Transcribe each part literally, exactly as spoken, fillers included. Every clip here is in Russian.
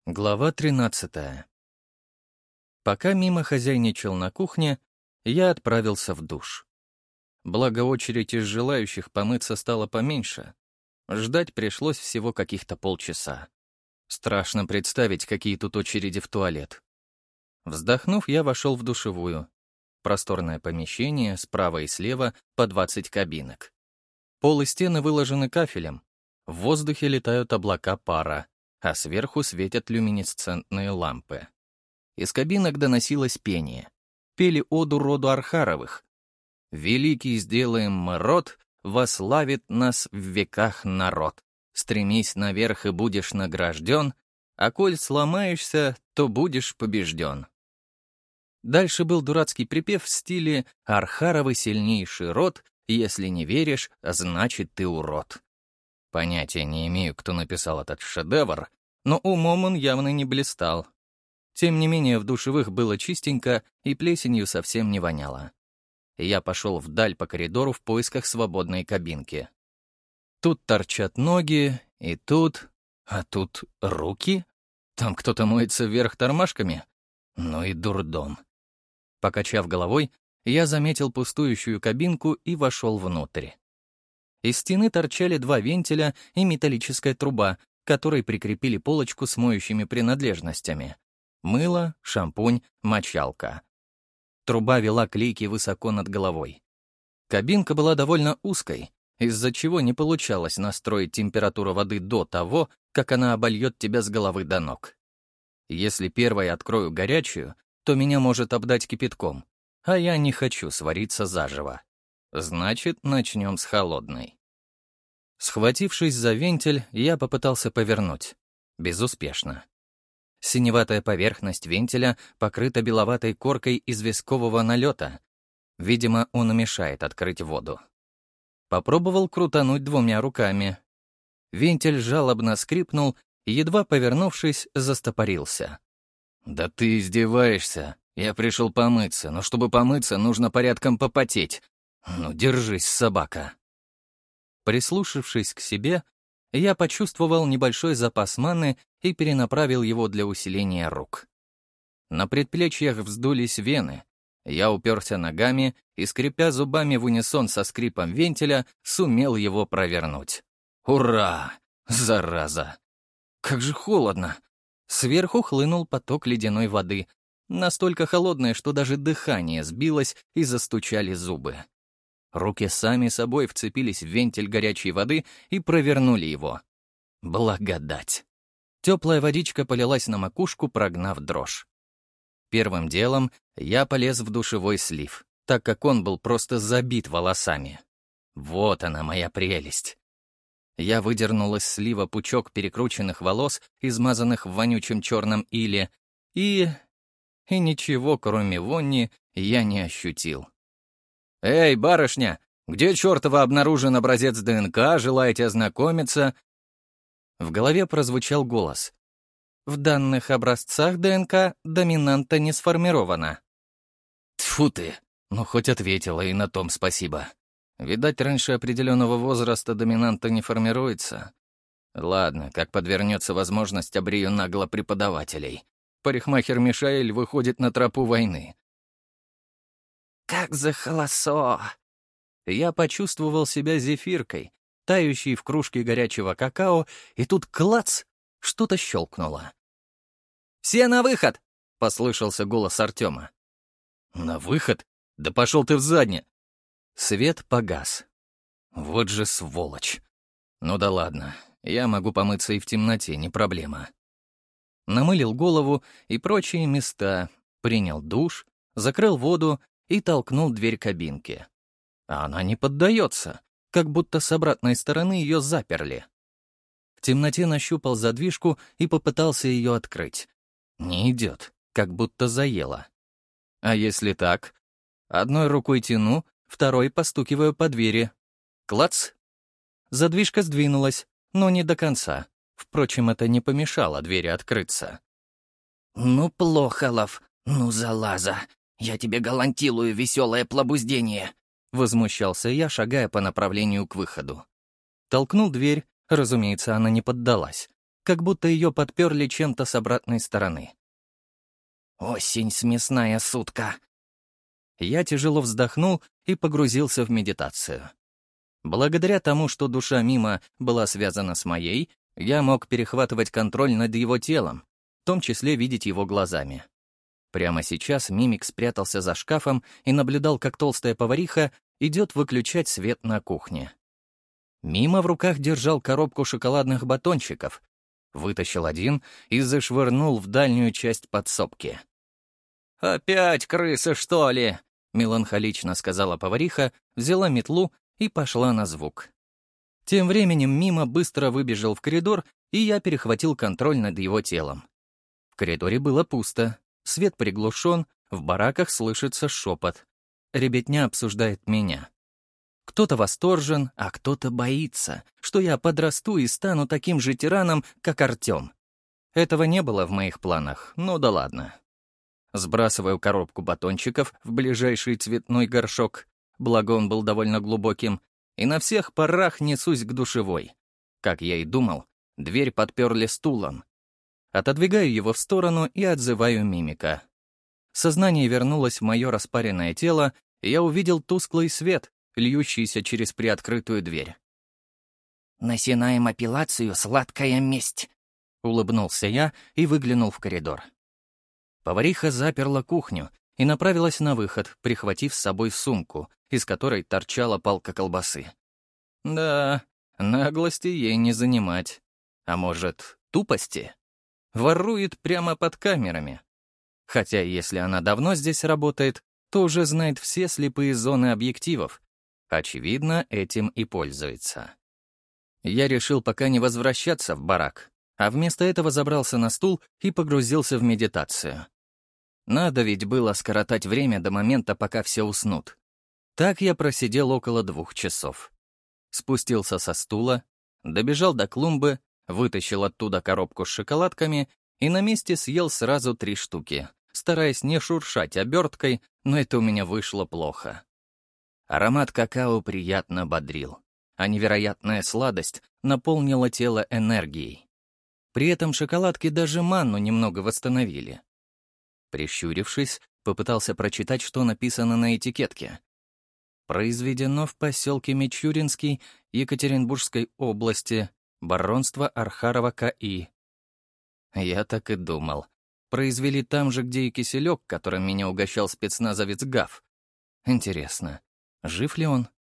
Глава тринадцатая. Пока мимо хозяйничал на кухне, я отправился в душ. Благо, очередь из желающих помыться стала поменьше. Ждать пришлось всего каких-то полчаса. Страшно представить, какие тут очереди в туалет. Вздохнув, я вошел в душевую. Просторное помещение, справа и слева по двадцать кабинок. Пол и стены выложены кафелем. В воздухе летают облака пара, а сверху светят люминесцентные лампы. Из кабинок доносилось пение. Пели оду роду Архаровых. «Великий сделаем мы род, вославит нас в веках народ. Стремись наверх и будешь награжден, а коль сломаешься, то будешь побежден». Дальше был дурацкий припев в стиле «Архаровы сильнейший род, если не веришь, значит ты урод». Понятия не имею, кто написал этот шедевр, но умом он явно не блистал. Тем не менее, в душевых было чистенько и плесенью совсем не воняло. Я пошел вдаль по коридору в поисках свободной кабинки. Тут торчат ноги, и тут... А тут руки? Там кто-то моется вверх тормашками? Ну и дурдом. Покачав головой, я заметил пустующую кабинку и вошел внутрь. Из стены торчали два вентиля и металлическая труба, к которой прикрепили полочку с моющими принадлежностями. Мыло, шампунь, мочалка. Труба вела к лейке высоко над головой. Кабинка была довольно узкой, из-за чего не получалось настроить температуру воды до того, как она обольет тебя с головы до ног. Если первой открою горячую, то меня может обдать кипятком, а я не хочу свариться заживо. Значит, начнем с холодной. Схватившись за вентиль, я попытался повернуть. Безуспешно. Синеватая поверхность вентиля покрыта беловатой коркой известкового налета. Видимо, он мешает открыть воду. Попробовал крутануть двумя руками. Вентиль жалобно скрипнул и, едва повернувшись, застопорился. «Да ты издеваешься. Я пришел помыться, но чтобы помыться, нужно порядком попотеть. Ну, держись, собака». Прислушавшись к себе, я почувствовал небольшой запас маны и перенаправил его для усиления рук. На предплечьях вздулись вены. Я уперся ногами и, скрипя зубами в унисон со скрипом вентиля, сумел его провернуть. Ура! Зараза! Как же холодно! Сверху хлынул поток ледяной воды, настолько холодной, что даже дыхание сбилось и застучали зубы. Руки сами собой вцепились в вентиль горячей воды и провернули его. Благодать! Теплая водичка полилась на макушку, прогнав дрожь. Первым делом я полез в душевой слив, так как он был просто забит волосами. Вот она, моя прелесть. Я выдернул из слива пучок перекрученных волос, измазанных в вонючем черном иле, и... и ничего, кроме вони, я не ощутил. «Эй, барышня, где чертова обнаружен образец ДНК, желаете ознакомиться?» В голове прозвучал голос. «В данных образцах ДНК доминанта не сформирована». Тьфу ты, ну хоть ответила, и на том спасибо. Видать, раньше определенного возраста доминанта не формируется. Ладно, как подвернется возможность, обрею нагло преподавателей. Парикмахер Мишаэль выходит на тропу войны. «Как за холосо!» Я почувствовал себя зефиркой, тающей в кружке горячего какао, и тут клац! Что-то щелкнуло. «Все на выход!» — послышался голос Артема. «На выход? Да пошел ты в задне!» Свет погас. Вот же сволочь. Ну да ладно, я могу помыться и в темноте, не проблема. Намылил голову и прочие места, принял душ, закрыл воду и толкнул дверь кабинки. А она не поддается, как будто с обратной стороны ее заперли. В темноте нащупал задвижку и попытался ее открыть. Не идет, как будто заело. А если так? Одной рукой тяну, второй постукиваю по двери. Клац! Задвижка сдвинулась, но не до конца. Впрочем, это не помешало двери открыться. «Ну, Плохолов, ну, залаза! Я тебе галантилую веселое плобуздение!» — возмущался я, шагая по направлению к выходу. Толкнул дверь, разумеется, она не поддалась. как будто ее подперли чем-то с обратной стороны. «Осень, смесная сутка!» Я тяжело вздохнул и погрузился в медитацию. Благодаря тому, что душа Мимо была связана с моей, я мог перехватывать контроль над его телом, в том числе видеть его глазами. Прямо сейчас Мимик спрятался за шкафом и наблюдал, как толстая повариха идет выключать свет на кухне. Мимо в руках держал коробку шоколадных батончиков, вытащил один и зашвырнул в дальнюю часть подсобки. «Опять крысы, что ли?» — меланхолично сказала повариха, взяла метлу и пошла на звук. Тем временем Мимо быстро выбежал в коридор, и я перехватил контроль над его телом. В коридоре было пусто, свет приглушен, в бараках слышится шепот. Ребятня обсуждает меня. Кто-то восторжен, а кто-то боится, что я подрасту и стану таким же тираном, как Артем. Этого не было в моих планах, ну да ладно. Сбрасываю коробку батончиков в ближайший цветной горшок, благо он был довольно глубоким, и на всех парах несусь к душевой. Как я и думал, дверь подперли стулом. Отодвигаю его в сторону и отзываю Мимика. Сознание вернулось в мое распаренное тело, и я увидел тусклый свет, льющийся через приоткрытую дверь. «Начинаем апелляцию «Сладкая месть», — улыбнулся я и выглянул в коридор. Повариха заперла кухню и направилась на выход, прихватив с собой сумку, из которой торчала палка колбасы. Да, наглости ей не занимать. А может, тупости? Ворует прямо под камерами. Хотя, если она давно здесь работает, то уже знает все слепые зоны объективов. Очевидно, этим и пользуется. Я решил пока не возвращаться в барак, а вместо этого забрался на стул и погрузился в медитацию. Надо ведь было скоротать время до момента, пока все уснут. Так я просидел около двух часов. Спустился со стула, добежал до клумбы, вытащил оттуда коробку с шоколадками и на месте съел сразу три штуки, стараясь не шуршать оберткой, но это у меня вышло плохо. Аромат какао приятно бодрил, а невероятная сладость наполнила тело энергией. При этом шоколадки даже манну немного восстановили. Прищурившись, попытался прочитать, что написано на этикетке. Произведено в поселке Мичуринский Екатеринбургской области, баронство Архарова К И. Я так и думал. Произвели там же, где и киселек, которым меня угощал спецназовец Гав. Интересно, жив ли он?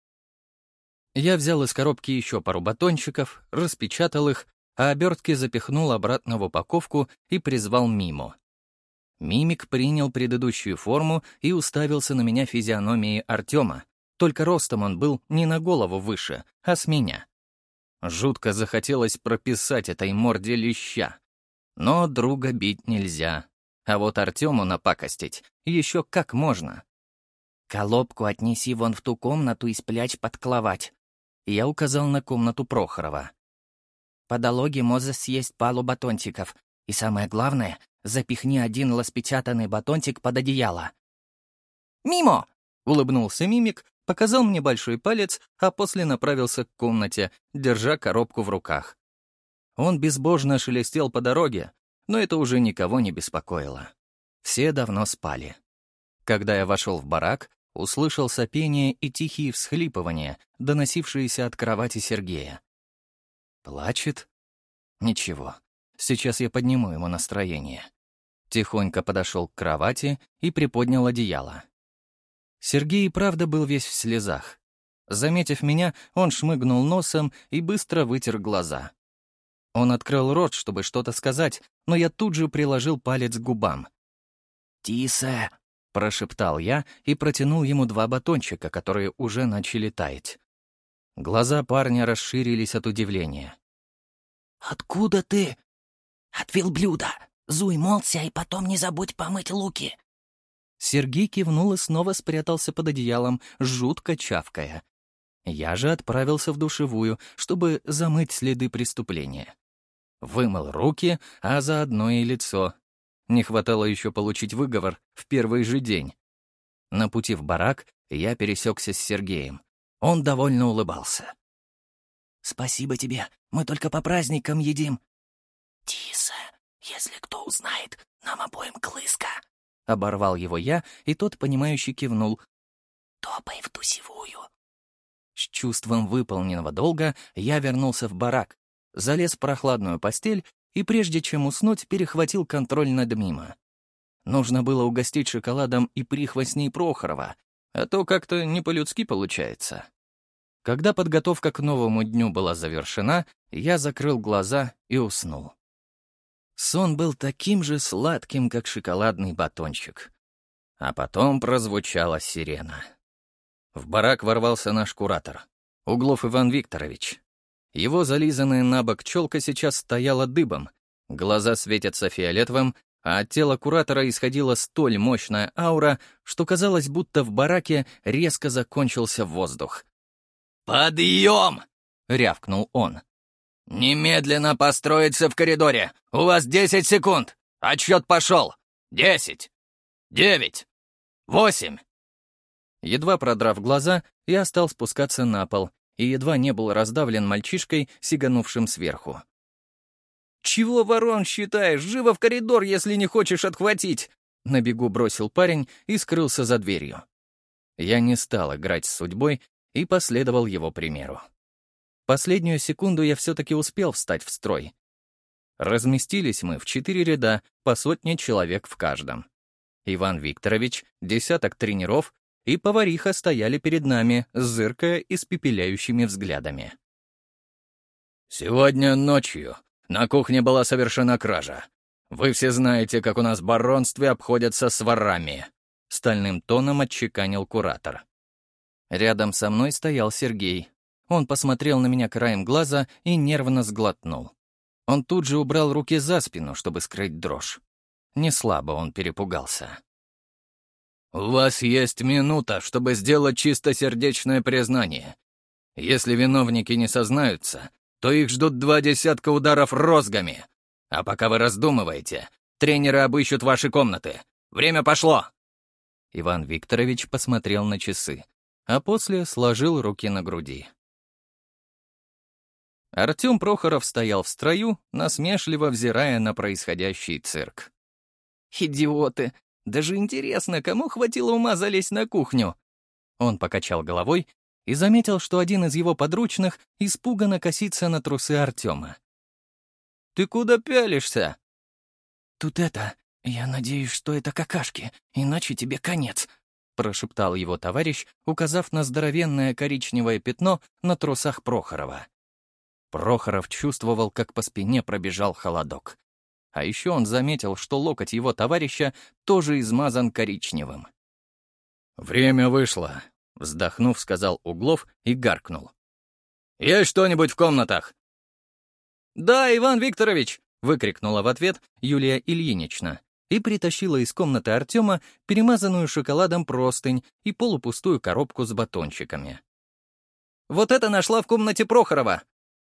Я взял из коробки еще пару батончиков, распечатал их, а обертки запихнул обратно в упаковку и призвал Мимо. Мимик принял предыдущую форму и уставился на меня физиономией Артема, только ростом он был не на голову выше, а с меня. Жутко захотелось прописать этой морде леща. Но друга бить нельзя, а вот Артему напакостить еще как можно. «Колобку отнеси вон в ту комнату и спрячь под кровать», — я указал на комнату Прохорова. «По дороге можно съесть пару батончиков, и самое главное, запихни один распечатанный батончик под одеяло». «Мимо!» — улыбнулся Мимик, показал мне большой палец, а после направился к комнате, держа коробку в руках. Он безбожно шелестел по дороге, но это уже никого не беспокоило. Все давно спали. Когда я вошел в барак, услышал сопение и тихие всхлипывания, доносившиеся от кровати Сергея. Плачет? Ничего, сейчас я подниму ему настроение. Тихонько подошел к кровати и приподнял одеяло. Сергей и правда был весь в слезах. Заметив меня, он шмыгнул носом и быстро вытер глаза. Он открыл рот, чтобы что-то сказать, но я тут же приложил палец к губам. «Тиса!» — прошептал я и протянул ему два батончика, которые уже начали таять. Глаза парня расширились от удивления. «Откуда ты?» «От верблюда. Зуй молча и потом не забудь помыть луки». Сергей кивнул и снова спрятался под одеялом, жутко чавкая. Я же отправился в душевую, чтобы замыть следы преступления. Вымыл руки, а заодно и лицо. Не хватало еще получить выговор в первый же день. На пути в барак я пересекся с Сергеем. Он довольно улыбался. «Спасибо тебе, мы только по праздникам едим». «Тиса, если кто узнает, нам обоим клыска!» Оборвал его я, и тот, понимающе кивнул. «Топай в дусевую!» С чувством выполненного долга я вернулся в барак, залез в прохладную постель и, прежде чем уснуть, перехватил контроль над Мимо. Нужно было угостить шоколадом и прихвостней Прохорова, а то как-то не по-людски получается. Когда подготовка к новому дню была завершена, я закрыл глаза и уснул. Сон был таким же сладким, как шоколадный батончик. А потом прозвучала сирена. В барак ворвался наш куратор, Углов Иван Викторович. Его зализанная на бок челка сейчас стояла дыбом, глаза светятся фиолетовым, а от тела куратора исходила столь мощная аура, что казалось, будто в бараке резко закончился воздух. «Подъем!» — рявкнул он. «Немедленно построиться в коридоре! У вас десять секунд! Отсчет пошел! Десять! Девять! Восемь!» Едва продрав глаза, я стал спускаться на пол и едва не был раздавлен мальчишкой, сиганувшим сверху. «Чего ворон считаешь? Живо в коридор, если не хочешь отхватить!» На бегу бросил парень и скрылся за дверью. Я не стал играть с судьбой и последовал его примеру. Последнюю секунду я все-таки успел встать в строй. Разместились мы в четыре ряда, по сотне человек в каждом. Иван Викторович, десяток тренеров и повариха стояли перед нами, зыркая испепеляющими взглядами. «Сегодня ночью на кухне была совершена кража. Вы все знаете, как у нас в баронстве обходятся с ворами», — стальным тоном отчеканил куратор. Рядом со мной стоял Сергей. Он посмотрел на меня краем глаза и нервно сглотнул. Он тут же убрал руки за спину, чтобы скрыть дрожь. Не слабо он перепугался. «У вас есть минута, чтобы сделать чистосердечное признание. Если виновники не сознаются, то их ждут два десятка ударов розгами. А пока вы раздумываете, тренеры обыщут ваши комнаты. Время пошло!» Иван Викторович посмотрел на часы, а после сложил руки на груди. Артем Прохоров стоял в строю, насмешливо взирая на происходящий цирк. «Идиоты! Даже интересно, кому хватило ума залезть на кухню?» Он покачал головой и заметил, что один из его подручных испуганно косится на трусы Артема. «Ты куда пялишься?» «Тут это... Я надеюсь, что это какашки, иначе тебе конец», — прошептал его товарищ, указав на здоровенное коричневое пятно на трусах Прохорова. Прохоров чувствовал, как по спине пробежал холодок. А еще он заметил, что локоть его товарища тоже измазан коричневым. «Время вышло», — вздохнув, сказал Углов и гаркнул. «Есть что-нибудь в комнатах?» «Да, Иван Викторович!» — выкрикнула в ответ Юлия Ильинична и притащила из комнаты Артема перемазанную шоколадом простынь и полупустую коробку с батончиками. «Вот это нашла в комнате Прохорова!»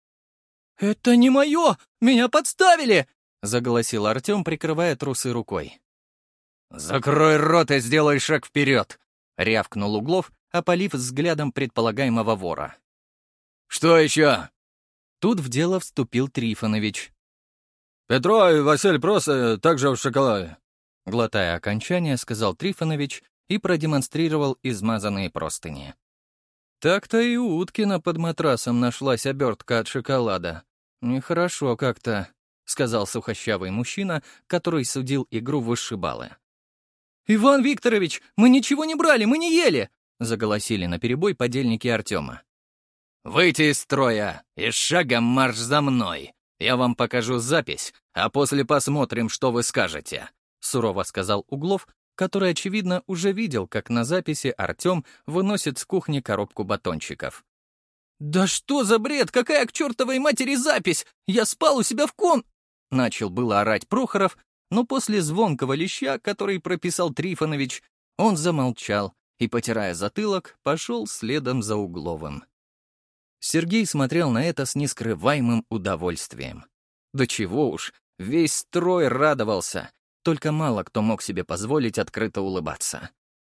«Это не мое! Меня подставили!» — заголосил Артем, прикрывая трусы рукой. «Закрой рот и сделай шаг вперед!» — рявкнул Углов, опалив взглядом предполагаемого вора. «Что еще?» Тут в дело вступил Трифонович. «Петро и Василь просто также в шоколаде», — глотая окончание, сказал Трифонович и продемонстрировал измазанные простыни. Так-то и у Уткина под матрасом нашлась обертка от шоколада. «Нехорошо как-то», — сказал сухощавый мужчина, который судил игру в вышибалы. «Иван Викторович, мы ничего не брали, мы не ели!» — заголосили наперебой подельники Артема. «Выйти из строя и шагом марш за мной! Я вам покажу запись, а после посмотрим, что вы скажете», — сурово сказал Углов, который, очевидно, уже видел, как на записи Артем выносит с кухни коробку батончиков. «Да что за бред? Какая к чертовой матери запись? Я спал у себя в ком...» Начал было орать Прохоров, но после звонкого леща, который прописал Трифонович, он замолчал и, потирая затылок, пошел следом за Угловым. Сергей смотрел на это с нескрываемым удовольствием. Да чего уж, весь строй радовался, только мало кто мог себе позволить открыто улыбаться.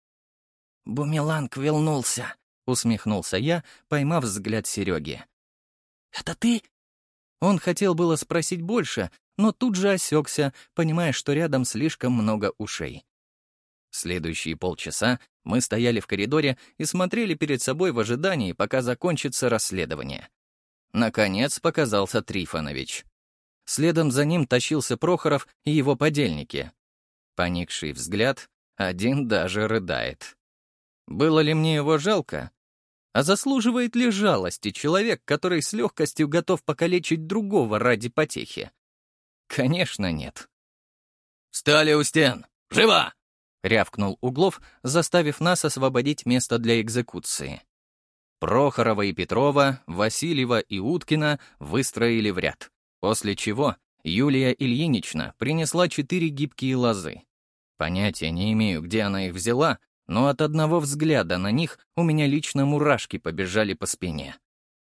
«Бумеланг вернулся», — усмехнулся я, поймав взгляд Сереги. «Это ты?» Он хотел было спросить больше, но тут же осекся, понимая, что рядом слишком много ушей. Следующие полчаса мы стояли в коридоре и смотрели перед собой в ожидании, пока закончится расследование. Наконец показался Трифонович. Следом за ним тащился Прохоров и его подельники. Поникший взгляд, один даже рыдает. Было ли мне его жалко? А заслуживает ли жалости человек, который с легкостью готов покалечить другого ради потехи? Конечно, нет. «Встали у стен! Живо!» — рявкнул Углов, заставив нас освободить место для экзекуции. Прохорова и Петрова, Васильева и Уткина выстроили в ряд, после чего Юлия Ильинична принесла четыре гибкие лозы. Понятия не имею, где она их взяла, но от одного взгляда на них у меня лично мурашки побежали по спине.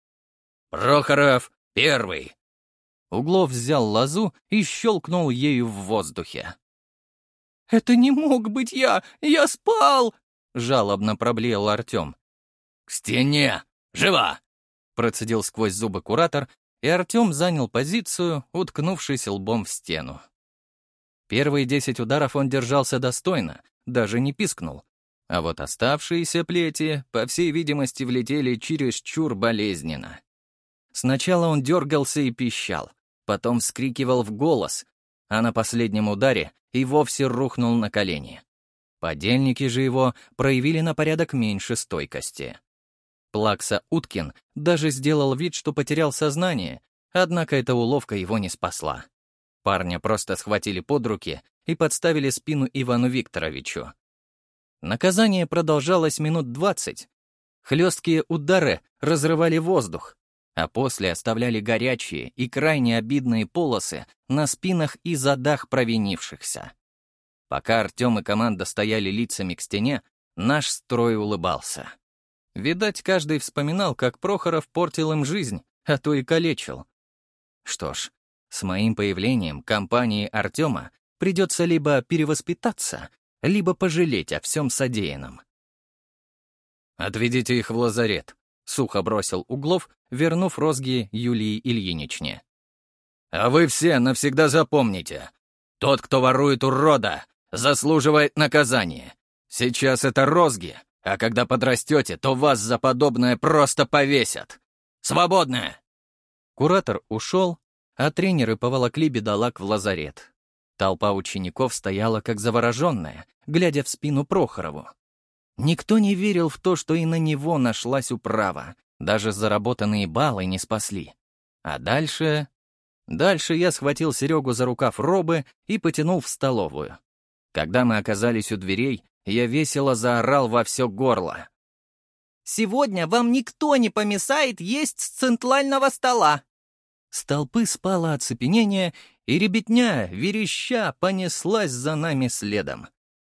«Прохоров, первый!» Углов взял лозу и щелкнул ею в воздухе. «Это не мог быть я! Я спал!» — жалобно проблеял Артем. «К стене! Живо!» — процедил сквозь зубы куратор, и Артем занял позицию, уткнувшись лбом в стену. Первые десять ударов он держался достойно, даже не пискнул. А вот оставшиеся плети, по всей видимости, влетели чересчур болезненно. Сначала он дергался и пищал, потом вскрикивал в голос, а на последнем ударе и вовсе рухнул на колени. Подельники же его проявили на порядок меньше стойкости. Плакса Уткин даже сделал вид, что потерял сознание, однако эта уловка его не спасла. Парня просто схватили под руки и подставили спину Ивану Викторовичу. Наказание продолжалось минут двадцать. Хлесткие удары разрывали воздух, а после оставляли горячие и крайне обидные полосы на спинах и задах провинившихся. Пока Артем и команда стояли лицами к стене, наш строй улыбался. Видать, каждый вспоминал, как Прохоров портил им жизнь, а то и калечил. Что ж, с моим появлением компании Артема придется либо перевоспитаться, либо пожалеть о всем содеянном. «Отведите их в лазарет», — сухо бросил Углов, вернув розги Юлии Ильиничне. «А вы все навсегда запомните. Тот, кто ворует у рода, заслуживает наказания. Сейчас это розги, а когда подрастете, то вас за подобное просто повесят. Свободны!» Куратор ушел, а тренеры поволокли бедолаг в лазарет. Толпа учеников стояла как завороженная, глядя в спину Прохорову. Никто не верил в то, что и на него нашлась управа. Даже заработанные баллы не спасли. А дальше... Дальше я схватил Серегу за рукав робы и потянул в столовую. Когда мы оказались у дверей, я весело заорал во все горло. «Сегодня вам никто не помешает есть с центрального стола!» С толпы спало оцепенение, и ребятня, вереща, понеслась за нами следом.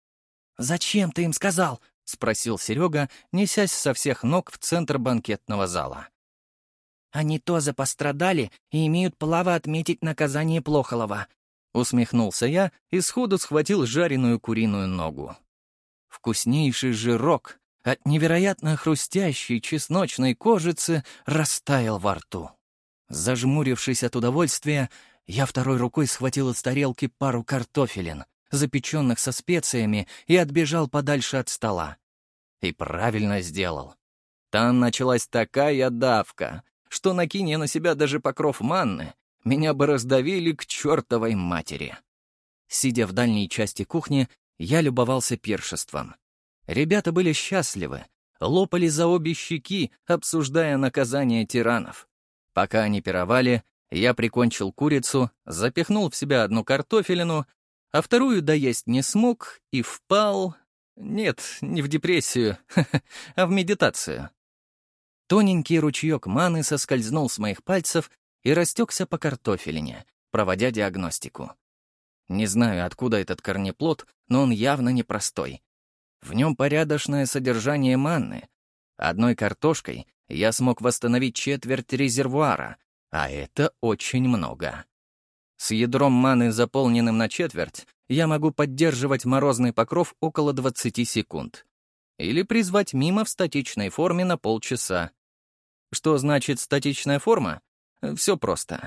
«Зачем ты им сказал?» — спросил Серега, несясь со всех ног в центр банкетного зала. «Они тоже пострадали и имеют право отметить наказание Плохолова», — усмехнулся я и сходу схватил жареную куриную ногу. Вкуснейший жирок от невероятно хрустящей чесночной кожицы растаял во рту. Зажмурившись от удовольствия, я второй рукой схватил из тарелки пару картофелин, запеченных со специями, и отбежал подальше от стола. И правильно сделал. Там началась такая давка, что, накинь я на себя даже покров манны, меня бы раздавили к чертовой матери. Сидя в дальней части кухни, я любовался пиршеством. Ребята были счастливы, лопали за обе щеки, обсуждая наказание тиранов. Пока они пировали, я прикончил курицу, запихнул в себя одну картофелину, а вторую доесть не смог и впал... Нет, не в депрессию, а в медитацию. Тоненький ручеек маны соскользнул с моих пальцев и растекся по картофелине, проводя диагностику. Не знаю, откуда этот корнеплод, но он явно непростой. В нем порядочное содержание манны. Одной картошкой я смог восстановить четверть резервуара, а это очень много. С ядром маны, заполненным на четверть, я могу поддерживать морозный покров около двадцати секунд. Или призвать мимо в статичной форме на полчаса. Что значит статичная форма? Все просто.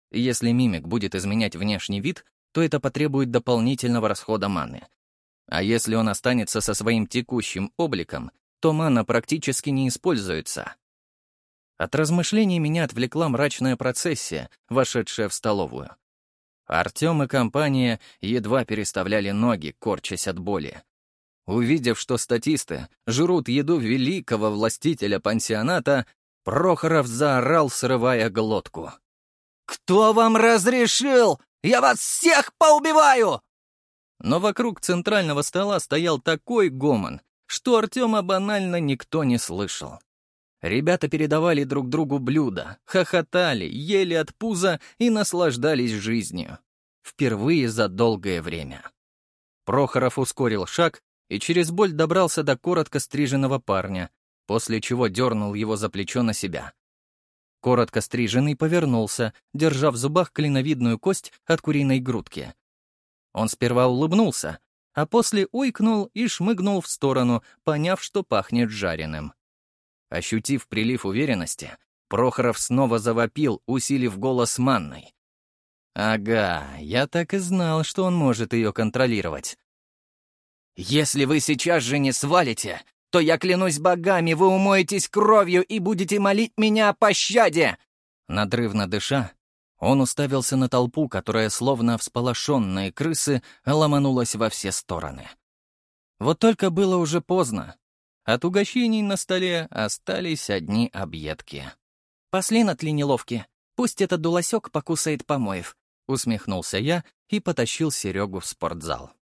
Если мимик будет изменять внешний вид, то это потребует дополнительного расхода маны. А если он останется со своим текущим обликом, то мана практически не используется. От размышлений меня отвлекла мрачная процессия, вошедшая в столовую. Артем и компания едва переставляли ноги, корчась от боли. Увидев, что статисты жрут еду великого властителя пансионата, Прохоров заорал, срывая глотку. «Кто вам разрешил? Я вас всех поубиваю!» Но вокруг центрального стола стоял такой гомон, что Артема банально никто не слышал. Ребята передавали друг другу блюда, хохотали, ели от пуза и наслаждались жизнью. Впервые за долгое время. Прохоров ускорил шаг и через боль добрался до коротко стриженного парня, после чего дернул его за плечо на себя. Коротко стриженный повернулся, держа в зубах клиновидную кость от куриной грудки. Он сперва улыбнулся, а после уйкнул и шмыгнул в сторону, поняв, что пахнет жареным. Ощутив прилив уверенности, Прохоров снова завопил, усилив голос манной. Ага, я так и знал, что он может ее контролировать. «Если вы сейчас же не свалите, то я клянусь богами, вы умоетесь кровью и будете молить меня о пощаде!» Надрывно дыша, он уставился на толпу, которая, словно всполошенные крысы, ломанулась во все стороны. Вот только было уже поздно. От угощений на столе остались одни объедки. «Пошли на тли неловки. Пусть этот дуласек покусает помоев», — усмехнулся я и потащил Серегу в спортзал.